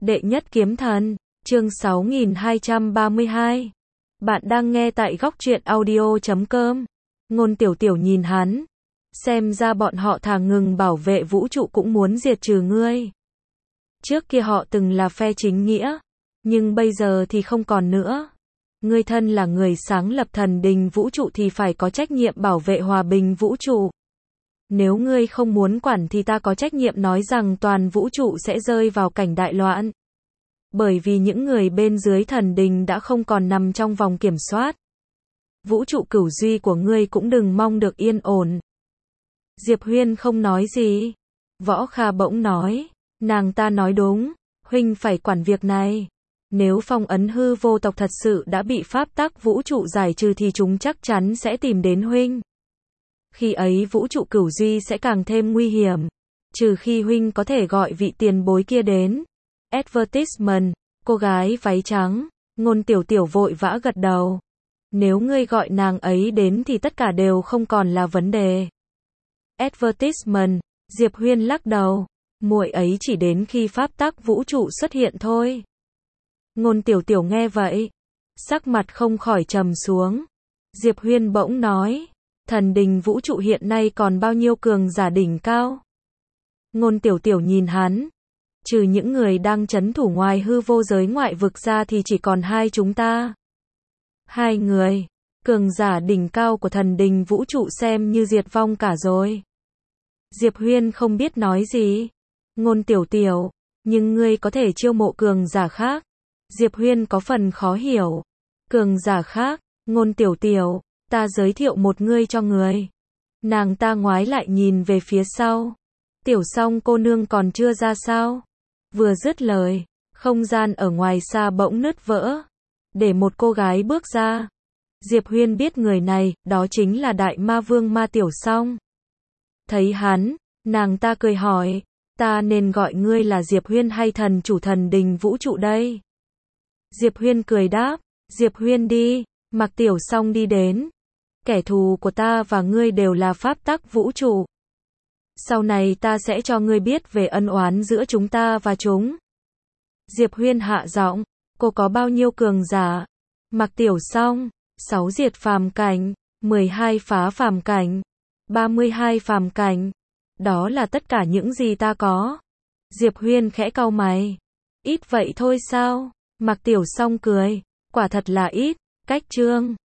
Đệ nhất kiếm thần, chương 6232. Bạn đang nghe tại góc truyện audio.com. Ngôn Tiểu Tiểu nhìn hắn. Xem ra bọn họ thà ngừng bảo vệ vũ trụ cũng muốn diệt trừ ngươi. Trước kia họ từng là phe chính nghĩa, nhưng bây giờ thì không còn nữa. Ngươi thân là người sáng lập thần đình vũ trụ thì phải có trách nhiệm bảo vệ hòa bình vũ trụ. Nếu ngươi không muốn quản thì ta có trách nhiệm nói rằng toàn vũ trụ sẽ rơi vào cảnh đại loạn. Bởi vì những người bên dưới thần đình đã không còn nằm trong vòng kiểm soát. Vũ trụ cửu duy của ngươi cũng đừng mong được yên ổn. Diệp Huyên không nói gì. Võ Kha bỗng nói, nàng ta nói đúng, huynh phải quản việc này. Nếu phong ấn hư vô tộc thật sự đã bị pháp tắc vũ trụ giải trừ thì chúng chắc chắn sẽ tìm đến huynh. Khi ấy vũ trụ cửu duy sẽ càng thêm nguy hiểm. Trừ khi huynh có thể gọi vị tiền bối kia đến. Advertisement, cô gái váy trắng. Ngôn Tiểu Tiểu vội vã gật đầu. Nếu ngươi gọi nàng ấy đến thì tất cả đều không còn là vấn đề. Advertisement, Diệp Huyên lắc đầu. Muội ấy chỉ đến khi pháp tắc vũ trụ xuất hiện thôi. Ngôn Tiểu Tiểu nghe vậy, sắc mặt không khỏi trầm xuống. Diệp Huyên bỗng nói, thần đình vũ trụ hiện nay còn bao nhiêu cường giả đỉnh cao? Ngôn Tiểu Tiểu nhìn hắn, trừ những người đang trấn thủ ngoài hư vô giới ngoại vực ra thì chỉ còn hai chúng ta. Hai người, cường giả đỉnh cao của thần đình vũ trụ xem như diệt vong cả rồi. Diệp Huyên không biết nói gì. Ngôn Tiểu Tiểu, nhưng ngươi có thể chiêu mộ cường giả khác. Diệp Huyên có phần khó hiểu. Cường giả khác, Ngôn Tiểu Tiểu, ta giới thiệu một ngươi cho người. Nàng ta ngoái lại nhìn về phía sau. Tiểu Song cô nương còn chưa ra sao? Vừa dứt lời, không gian ở ngoài xa bỗng nứt vỡ. Để một cô gái bước ra. Diệp Huyên biết người này, đó chính là Đại Ma Vương Ma Tiểu Song. Thấy hắn, nàng ta cười hỏi, ta nên gọi ngươi là Diệp Huyên hay thần chủ thần đình vũ trụ đây? Diệp Huyên cười đáp, Diệp Huyên đi. Mặc Tiểu Song đi đến. Kẻ thù của ta và ngươi đều là pháp tắc vũ trụ. Sau này ta sẽ cho ngươi biết về ân oán giữa chúng ta và chúng. Diệp Huyên hạ giọng, cô có bao nhiêu cường giả? Mặc Tiểu Song, 6 diệt phàm cảnh, 12 phá phàm cảnh, 32 phàm cảnh. Đó là tất cả những gì ta có. Diệp Huyên khẽ cau mày. Ít vậy thôi sao? Mặc Tiểu Song cười, quả thật là ít. Cách chương